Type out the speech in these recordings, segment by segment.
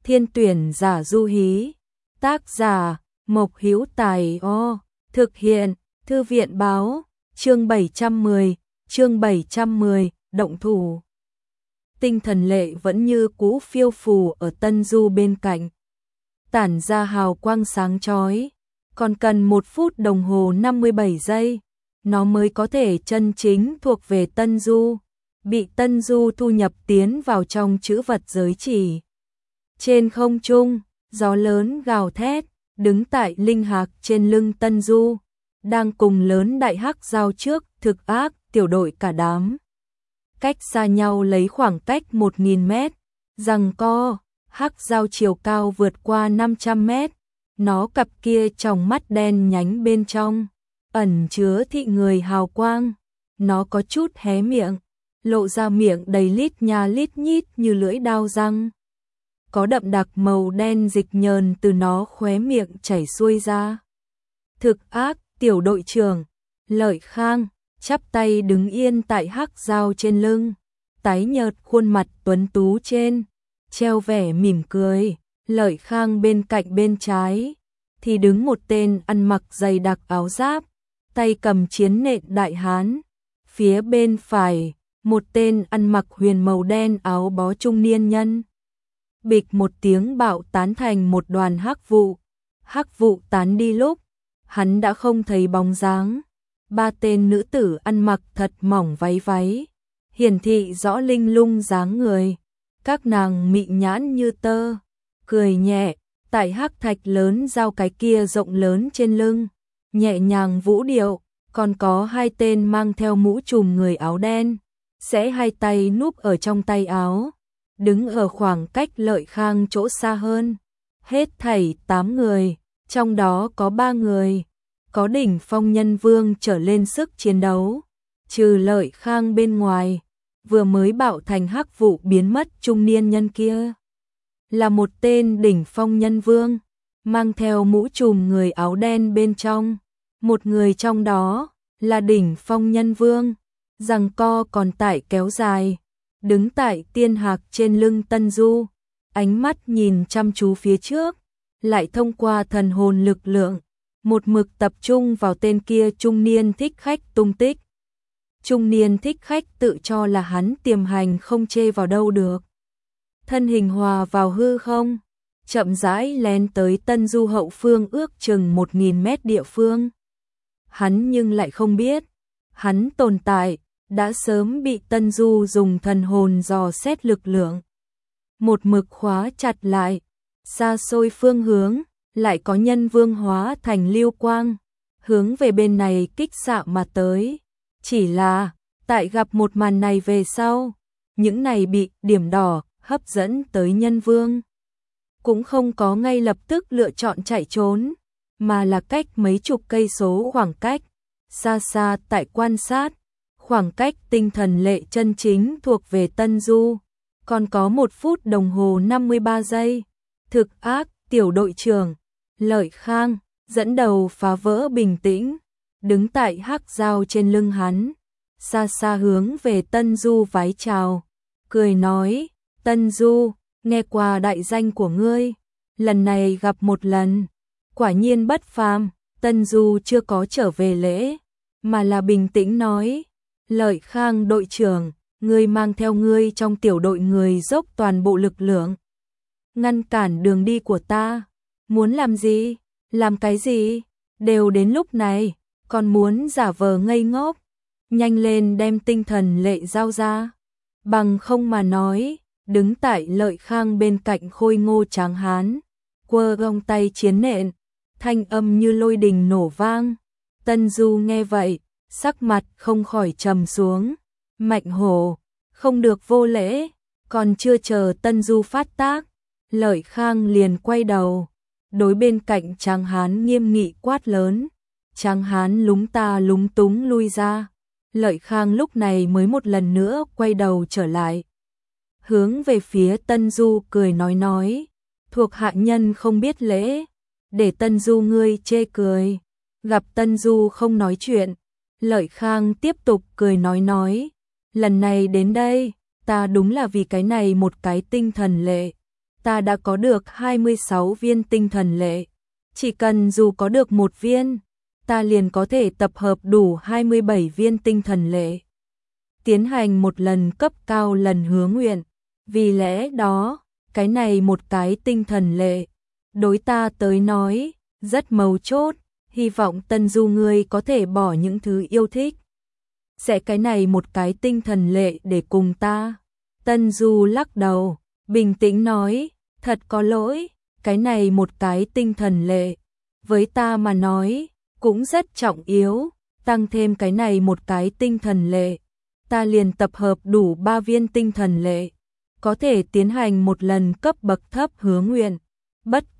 Thiên tuyển giả du hí. Tác giả Mộc Hữu Tài. Thực hiện Thư viện báo. Chương 710, động thủ. Tinh thần lệ vẫn như cũ phiêu phù ở Tân Du bên cạnh, tản ra hào quang sáng chói. Còn cần 1 phút đồng hồ 57 giây, nó mới có thể chân chính thuộc về Tân Du, bị Tân Du thu nhập tiến vào trong trữ vật giới chỉ. Trên không trung, gió lớn gào thét, đứng tại linh hạc trên lưng Tân Du, đang cùng lớn đại hắc giao trước thực ác tiểu đội cả đám. Cách xa nhau lấy khoảng cách 1000 mét, giằng co, hắc giao chiều cao vượt qua 500 mét. Nó cặp kia tròng mắt đen nhánh bên trong, ẩn chứa thị người hào quang. Nó có chút hé miệng, lộ ra miệng đầy lít nha lít nhít như lưỡi dao răng. Có đậm đặc màu đen dịch nhờn từ nó khóe miệng chảy xuôi ra. Thực ác tiểu đội trưởng Lợi Khang chắp tay đứng yên tại hắc giao trên lưng, tái nhợt khuôn mặt tuấn tú trên treo vẻ mỉm cười. Lợi Khang bên cạnh bên trái thì đứng một tên ăn mặc dày đặc áo giáp, tay cầm chiến nện đại hán. Phía bên phải, một tên ăn mặc huyền màu đen áo bó trung niên nhân. Bịch một tiếng bạo tán thành một đoàn hắc vụ. Hắc vụ tán đi lúc, hắn đã không thấy bóng dáng. 3 tên nữ tử ăn mặc thật mỏng váy, hiển thị rõ linh lung dáng người. Các nàng mị nhãn như tơ, cười nhẹ, tại hắc thạch lớn giao cái kia rộng lớn trên lưng, nhẹ nhàng vũ điệu. Còn có 2 tên mang theo mũ trùm người áo đen, sẽ 2 tay núp ở trong tay áo, đứng ở khoảng cách Lợi Khang chỗ xa hơn. Hết thảy 8 người, trong đó có 3 người có đỉnh phong nhân vương trở lên sức chiến đấu. Trừ Lợi Khang bên ngoài, vừa mới bạo thành hắc vụ biến mất trung niên nhân kia là một tên đỉnh phong nhân vương, mang theo mũ trùm người áo đen bên trong. Một người trong đó là đỉnh phong nhân vương, giằng co còn tại kéo dài, đứng tại tiên hạc trên lưng Tân Du, ánh mắt nhìn chăm chú phía trước, lại thông qua thần hồn lực lượng, một mực tập trung vào tên kia trung niên thích khách tung tích. Trung niên thích khách tự cho là hắn tiềm hành không chê vào đâu được. Thân hình hòa vào hư không, chậm rãi lén tới Tân Du hậu phương ước chừng 1000 mét địa phương. Hắn nhưng lại không biết, hắn tồn tại đã sớm bị Tân Du dùng thần hồn dò xét lực lượng một mực khóa chặt lại. Xa xôi phương hướng, lại có nhân vương hóa thành lưu quang, hướng về bên này kích xạ mà tới. Chỉ là, tại gặp một màn này về sau, những này bị điểm đỏ hấp dẫn tới nhân vương cũng không có ngay lập tức lựa chọn chạy trốn, mà là cách mấy chục cây số khoảng cách, xa xa tại quan sát. Khoảng cách tinh thần lệ chân chính thuộc về Tân Du, còn có 1 phút đồng hồ 53 giây. Thực ác tiểu đội trưởng Lợi Khang dẫn đầu phá vỡ bình tĩnh, đứng tại hắc giao trên lưng hắn, xa xa hướng về Tân Du vái chào, cười nói: Tân Du, nghe qua đại danh của ngươi, lần này gặp một lần, quả nhiên bất phàm. Tân Du chưa có trở về lễ, mà là bình tĩnh nói: Lợi Khang đội trưởng, ngươi mang theo ngươi trong tiểu đội người dốc toàn bộ lực lượng, ngăn cản đường đi của ta. Muốn làm gì? Làm cái gì? Đều đến lúc này, còn muốn giả vờ ngây ngốc. Nhanh lên đem tinh thần lệ giao ra. Bằng không mà nói, đứng tại Lợi Khang bên cạnh khôi ngô tráng hán, quơ gông tay chiến nện, thanh âm như lôi đình nổ vang. Tân Du nghe vậy, sắc mặt không khỏi trầm xuống. Mạnh hổ, không được vô lễ. Còn chưa chờ Tân Du phát tác, Lợi Khang liền quay đầu, đối bên cạnh tráng hán nghiêm nghị quát lớn. Tráng hán lúng ta lúng túng lui ra. Lợi Khang lúc này mới một lần nữa quay đầu trở lại, hướng về phía Tân Du cười nói: thuộc hạ nhân không biết lễ, để Tân Du ngươi chê cười. Gặp Tân Du không nói chuyện, Lợi Khang tiếp tục cười nói: lần này đến đây, ta đúng là vì cái này một cái tinh thần lệ. ta đã có được 26 viên tinh thần lệ. Chỉ cần dù có được một viên, ta liền có thể tập hợp đủ 27 viên tinh thần lệ. Tiến hành một lần cấp cao lần hứa nguyện. Vì lẽ đó, cái này một cái tinh thần lệ, đối ta tới nói, rất mấu chốt, hy vọng Tân Du ngươi có thể bỏ những thứ yêu thích. Sẽ cái này một cái tinh thần lệ để cùng ta. Tân Du lắc đầu, bình tĩnh nói, thật có lỗi, cái này một cái tinh thần lệ, với ta mà nói, cũng rất trọng yếu, tăng thêm cái này một cái tinh thần lệ, ta liền tập hợp đủ 3 viên tinh thần lệ, có thể tiến hành một lần cấp bậc thấp hứa nguyện. Bất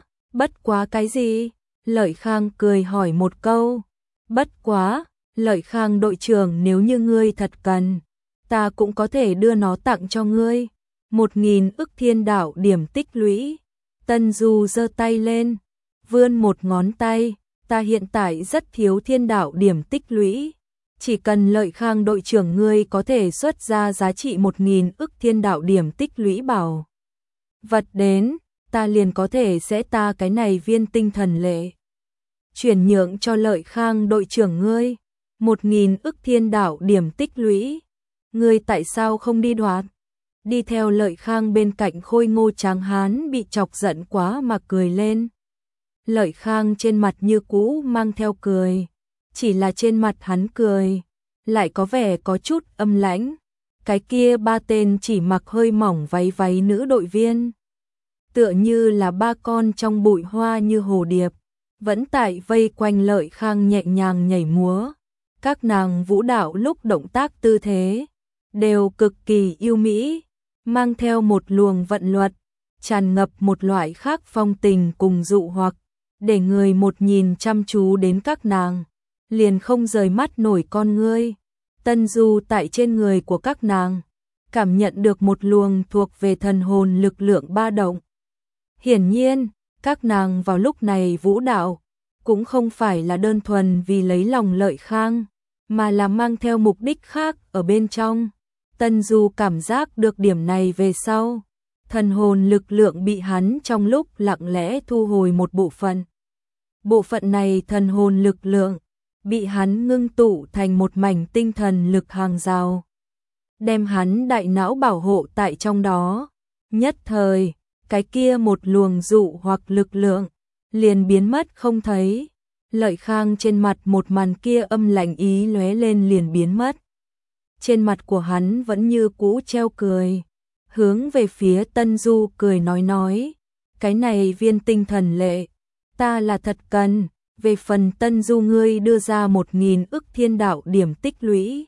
quá cái gì? Lợi Khang cười hỏi một câu. Bất quá, Lợi Khang đội trưởng, nếu như ngươi thật cần, ta cũng có thể đưa nó tặng cho ngươi. 1000 ức thiên đạo điểm tích lũy. Tân Du giơ tay lên, vươn một ngón tay, ta hiện tại rất thiếu thiên đạo điểm tích lũy. Chỉ cần Lợi Khang đội trưởng ngươi có thể xuất ra giá trị 1000 ức thiên đạo điểm tích lũy bảo vật đến, ta liền có thể sẽ ta cái này viên tinh thần lệ chuyển nhượng cho Lợi Khang đội trưởng ngươi. 1000 ức thiên đạo điểm tích lũy, ngươi tại sao không đi đoạt? Đi theo Lợi Khang bên cạnh khôi ngô tráng hán bị chọc giận quá mà cười lên. Lợi Khang trên mặt như cũ mang theo cười, chỉ là trên mặt hắn cười lại có vẻ có chút âm lãnh. Cái kia 3 tên chỉ mặc hơi mỏng váy nữ đội viên, tựa như là 3 con trong bụi hoa như hồ điệp, vẫn tại vây quanh Lợi Khang nhẹ nhàng nhảy múa. Các nàng vũ đạo lúc động tác tư thế đều cực kỳ yêu mỹ, mang theo một luồng vận luật, tràn ngập một loại khác phong tình cùng dụ hoặc, để người một nhìn chăm chú đến các nàng, liền không rời mắt nổi con ngươi. Tân Du tại trên người của các nàng, cảm nhận được một luồng thuộc về thần hồn lực lượng ba động. Hiển nhiên, các nàng vào lúc này vũ đạo, cũng không phải là đơn thuần vì lấy lòng Lợi Khang, mà là mang theo mục đích khác ở bên trong. Tân Du cảm giác được điểm này về sau, thần hồn lực lượng bị hắn trong lúc lặng lẽ thu hồi một bộ phận. Bộ phận này thần hồn lực lượng bị hắn ngưng tụ thành một mảnh tinh thần lực hàng rào, đem hắn đại não bảo hộ tại trong đó. Nhất thời, cái kia một luồng dụ hoặc lực lượng liền biến mất không thấy. Lợi Khang trên mặt một màn kia âm lạnh ý lóe lên liền biến mất. Trên mặt của hắn vẫn như cũ treo cười, hướng về phía Tân Du cười nói, cái này viên tinh thần lệ, ta là thật cần. Về phần Tân Du ngươi đưa ra 1000 ức thiên đạo điểm tích lũy,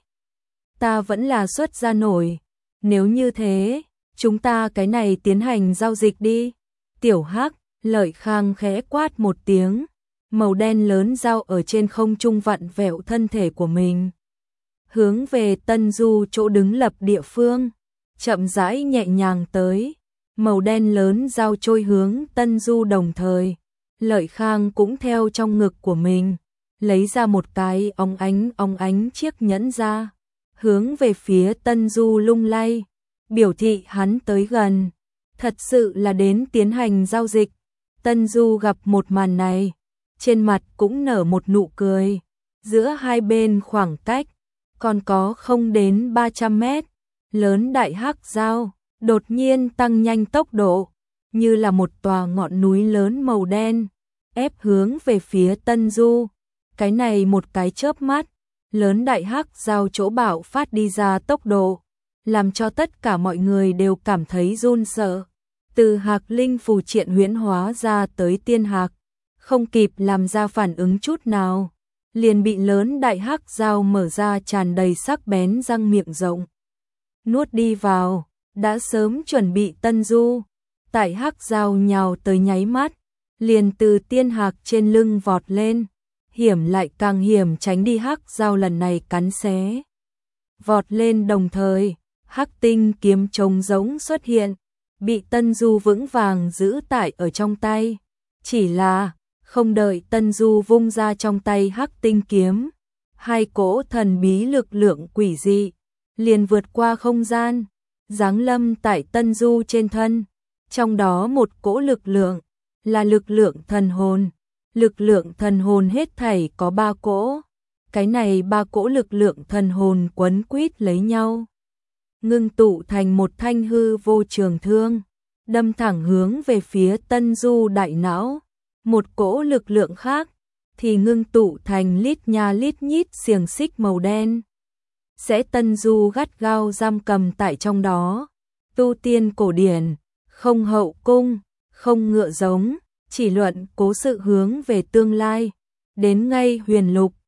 ta vẫn là xuất ra nổi. Nếu như thế, chúng ta cái này tiến hành giao dịch đi. Tiểu Hắc, Lợi Khang khẽ quát một tiếng, màu đen lớn dao ở trên không trung vặn vẹo thân thể của mình, hướng về Tân Du chỗ đứng lập địa phương, chậm rãi nhẹ nhàng tới. Màu đen lớn dao trôi hướng Tân Du đồng thời, Lợi Khang cũng theo trong ngực của mình, lấy ra một cái óng ánh chiếc nhẫn ra, hướng về phía Tân Du lung lay, biểu thị hắn tới gần, thật sự là đến tiến hành giao dịch. Tân Du gặp một màn này, trên mặt cũng nở một nụ cười, giữa hai bên khoảng cách còn có không đến 300 mét, lớn đại hắc dao đột nhiên tăng nhanh tốc độ, như là một tòa ngọn núi lớn màu đen, ép hướng về phía Tân Du. Cái này một cái chớp mắt, lớn đại hắc dao chỗ bạo phát đi ra tốc độ, làm cho tất cả mọi người đều cảm thấy run sợ. Từ Hạc Linh phù triện huyễn hóa ra tới tiên hạc, không kịp làm ra phản ứng chút nào, liền bị lớn đại hắc dao mở ra tràn đầy sắc bén răng miệng rộng, nuốt đi vào. Đã sớm chuẩn bị Tân Du, tại hắc dao nhào tới nháy mắt, liền từ tiên hạc trên lưng vọt lên, hiểm lại càng hiểm tránh đi hắc dao lần này cắn xé. Vọt lên đồng thời, hắc tinh kiếm trống rỗng xuất hiện, bị Tân Du vững vàng giữ tại ở trong tay. Chỉ là, không đợi Tân Du vung ra trong tay hắc tinh kiếm, hai cỗ thần bí lực lượng quỷ dị liền vượt qua không gian, giáng lâm tại Tân Du trên thân. Trong đó một cỗ lực lượng là lực lượng thần hồn. Lực lượng thần hồn hết thảy có 3 cỗ. Cái này 3 cỗ lực lượng thần hồn quấn quýt lấy nhau, ngưng tụ thành một thanh hư vô trường thương, đâm thẳng hướng về phía Tân Du đại não. Một cỗ lực lượng khác thì ngưng tụ thành lít nha lít nhít xiềng xích màu đen, sẽ Tân Du gắt gao giam cầm tại trong đó. Tu tiên cổ điển, không hậu cung, không ngựa giống, chỉ luận cố sự hướng về tương lai. Đến ngay huyền lục,